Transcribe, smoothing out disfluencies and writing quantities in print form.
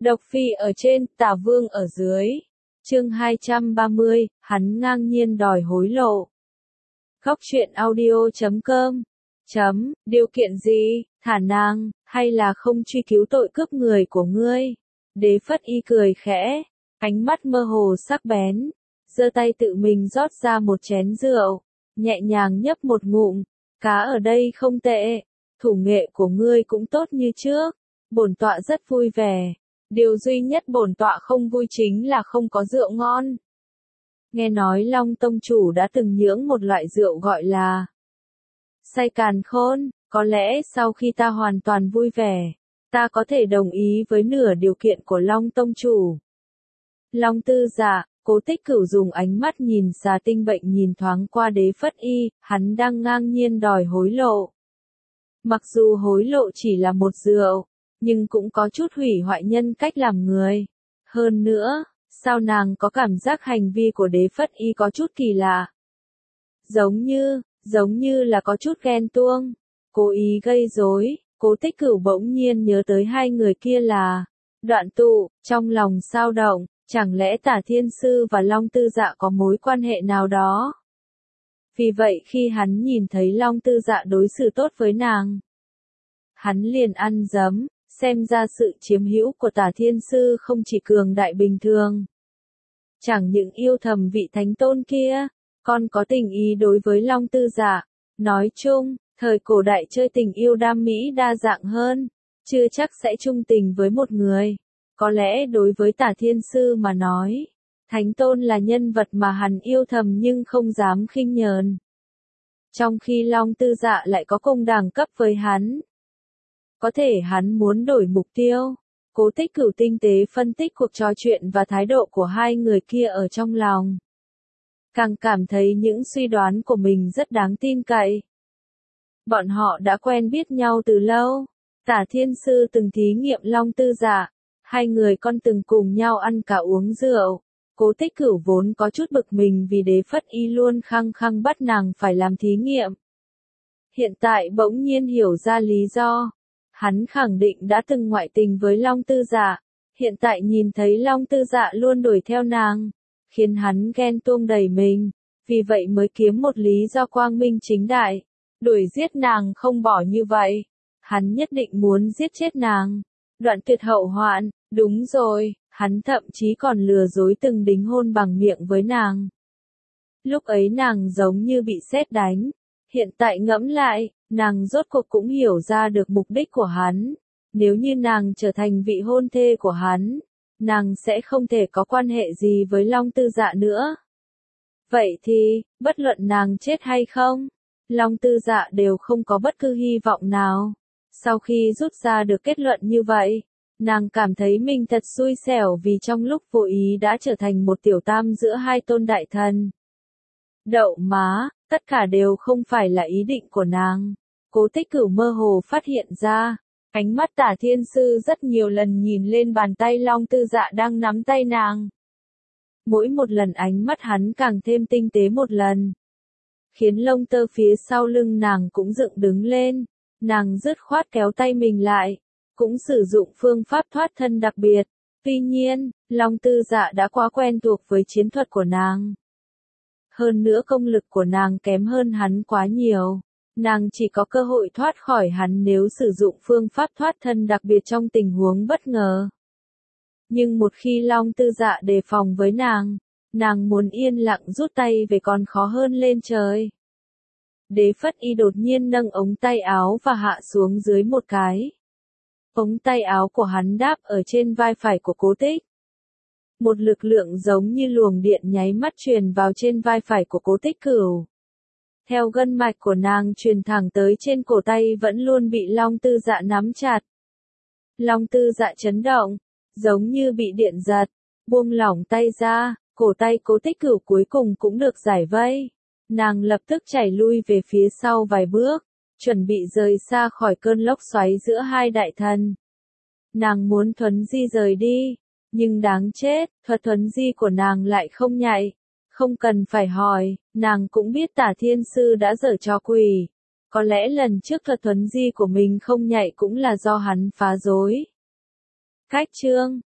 Độc Phi ở trên, Tả Vương ở dưới. Chương 230, hắn ngang nhiên đòi hối lộ. Góc truyện audio.com. Điều kiện gì, thả nàng, hay là không truy cứu tội cướp người của ngươi? Đế Phất Y cười khẽ, ánh mắt mơ hồ sắc bén, giơ tay tự mình rót ra một chén rượu, nhẹ nhàng nhấp một ngụm, cá ở đây không tệ, thủ nghệ của ngươi cũng tốt như trước, bổn tọa rất vui vẻ. Điều duy nhất bổn tọa không vui chính là không có rượu ngon. Nghe nói Long Tông Chủ đã từng nhưỡng một loại rượu gọi là say càn khôn, có lẽ sau khi ta hoàn toàn vui vẻ, ta có thể đồng ý với nửa điều kiện của Long Tông Chủ. Long Tư Dạ, Cố Tích Cửu dùng ánh mắt nhìn xà tinh bệnh nhìn thoáng qua Đế Phất Y, hắn đang ngang nhiên đòi hối lộ. Mặc dù hối lộ chỉ là một rượu, nhưng cũng có chút hủy hoại nhân cách làm người. Hơn nữa, sao nàng có cảm giác hành vi của Đế Phất Y có chút kỳ lạ. Giống như là có chút ghen tuông, cố ý gây rối. Cố Tích Cửu bỗng nhiên nhớ tới hai người kia là Đoạn Tụ, trong lòng sao động, chẳng lẽ Tả Thiên Sư và Long Tư Dạ có mối quan hệ nào đó? Vì vậy khi hắn nhìn thấy Long Tư Dạ đối xử tốt với nàng, hắn liền ăn dấm. Xem ra sự chiếm hữu của Tả Thiên Sư không chỉ cường đại bình thường. Chẳng những yêu thầm vị thánh tôn kia, còn có tình ý đối với Long Tư Dạ. Nói chung, thời cổ đại chơi tình yêu đam mỹ đa dạng hơn, chưa chắc sẽ chung tình với một người. Có lẽ đối với Tả Thiên Sư mà nói, thánh tôn là nhân vật mà hắn yêu thầm nhưng không dám khinh nhờn. Trong khi Long Tư Dạ lại có cùng đẳng cấp với hắn. Có thể hắn muốn đổi mục tiêu. Cố Tích Cửu tinh tế phân tích cuộc trò chuyện và thái độ của hai người kia ở trong lòng. Càng cảm thấy những suy đoán của mình rất đáng tin cậy. Bọn họ đã quen biết nhau từ lâu. Tả Thiên Sư từng thí nghiệm Long Tư Dạ. Hai người còn từng cùng nhau ăn cả uống rượu. Cố Tích Cửu vốn có chút bực mình vì Đế Phất Y luôn khăng khăng bắt nàng phải làm thí nghiệm. Hiện tại bỗng nhiên hiểu ra lý do. Hắn khẳng định đã từng ngoại tình với Long Tư Dạ, hiện tại nhìn thấy Long Tư Dạ luôn đuổi theo nàng, khiến hắn ghen tuông đầy mình, vì vậy mới kiếm một lý do quang minh chính đại, đuổi giết nàng không bỏ như vậy, hắn nhất định muốn giết chết nàng, đoạn tuyệt hậu hoạn, đúng rồi, hắn thậm chí còn lừa dối từng đính hôn bằng miệng với nàng. Lúc ấy nàng giống như bị sét đánh, hiện tại ngẫm lại, nàng rốt cuộc cũng hiểu ra được mục đích của hắn. Nếu như nàng trở thành vị hôn thê của hắn, nàng sẽ không thể có quan hệ gì với Long Tư Dạ nữa. Vậy thì, bất luận nàng chết hay không, Long Tư Dạ đều không có bất cứ hy vọng nào. Sau khi rút ra được kết luận như vậy, nàng cảm thấy mình thật xui xẻo vì trong lúc vô ý đã trở thành một tiểu tam giữa hai tôn đại thần. Đậu má, tất cả đều không phải là ý định của nàng. Cố Tích Cửu mơ hồ phát hiện ra, ánh mắt Tả Thiên Sư rất nhiều lần nhìn lên bàn tay Long Tư Dạ đang nắm tay nàng. Mỗi một lần ánh mắt hắn càng thêm tinh tế một lần, khiến lông tơ phía sau lưng nàng cũng dựng đứng lên, nàng dứt khoát kéo tay mình lại, cũng sử dụng phương pháp thoát thân đặc biệt. Tuy nhiên, Long Tư Dạ đã quá quen thuộc với chiến thuật của nàng. Hơn nữa công lực của nàng kém hơn hắn quá nhiều. Nàng chỉ có cơ hội thoát khỏi hắn nếu sử dụng phương pháp thoát thân đặc biệt trong tình huống bất ngờ. Nhưng một khi Long Tư Dạ đề phòng với nàng muốn yên lặng rút tay về còn khó hơn lên trời. Đế Phất Y đột nhiên nâng ống tay áo và hạ xuống dưới một cái. Ống tay áo của hắn đáp ở trên vai phải của Cố Tích. Một lực lượng giống như luồng điện nháy mắt truyền vào trên vai phải của Cố Tích Cửu. Theo gân mạch của nàng truyền thẳng tới trên cổ tay vẫn luôn bị Long Tư Dạ nắm chặt. Long Tư Dạ chấn động, giống như bị điện giật, buông lỏng tay ra, cổ tay Cố Tích Cửu cuối cùng cũng được giải vây. Nàng lập tức chảy lui về phía sau vài bước, chuẩn bị rời xa khỏi cơn lốc xoáy giữa hai đại thần. Nàng muốn thuấn di rời đi, nhưng đáng chết, thuật thuấn di của nàng lại không nhạy. Không cần phải hỏi, nàng cũng biết Tả Thiên Sư đã giở trò quỷ. Có lẽ lần trước thuật thuấn di của mình không nhạy cũng là do hắn phá rối. Cách chương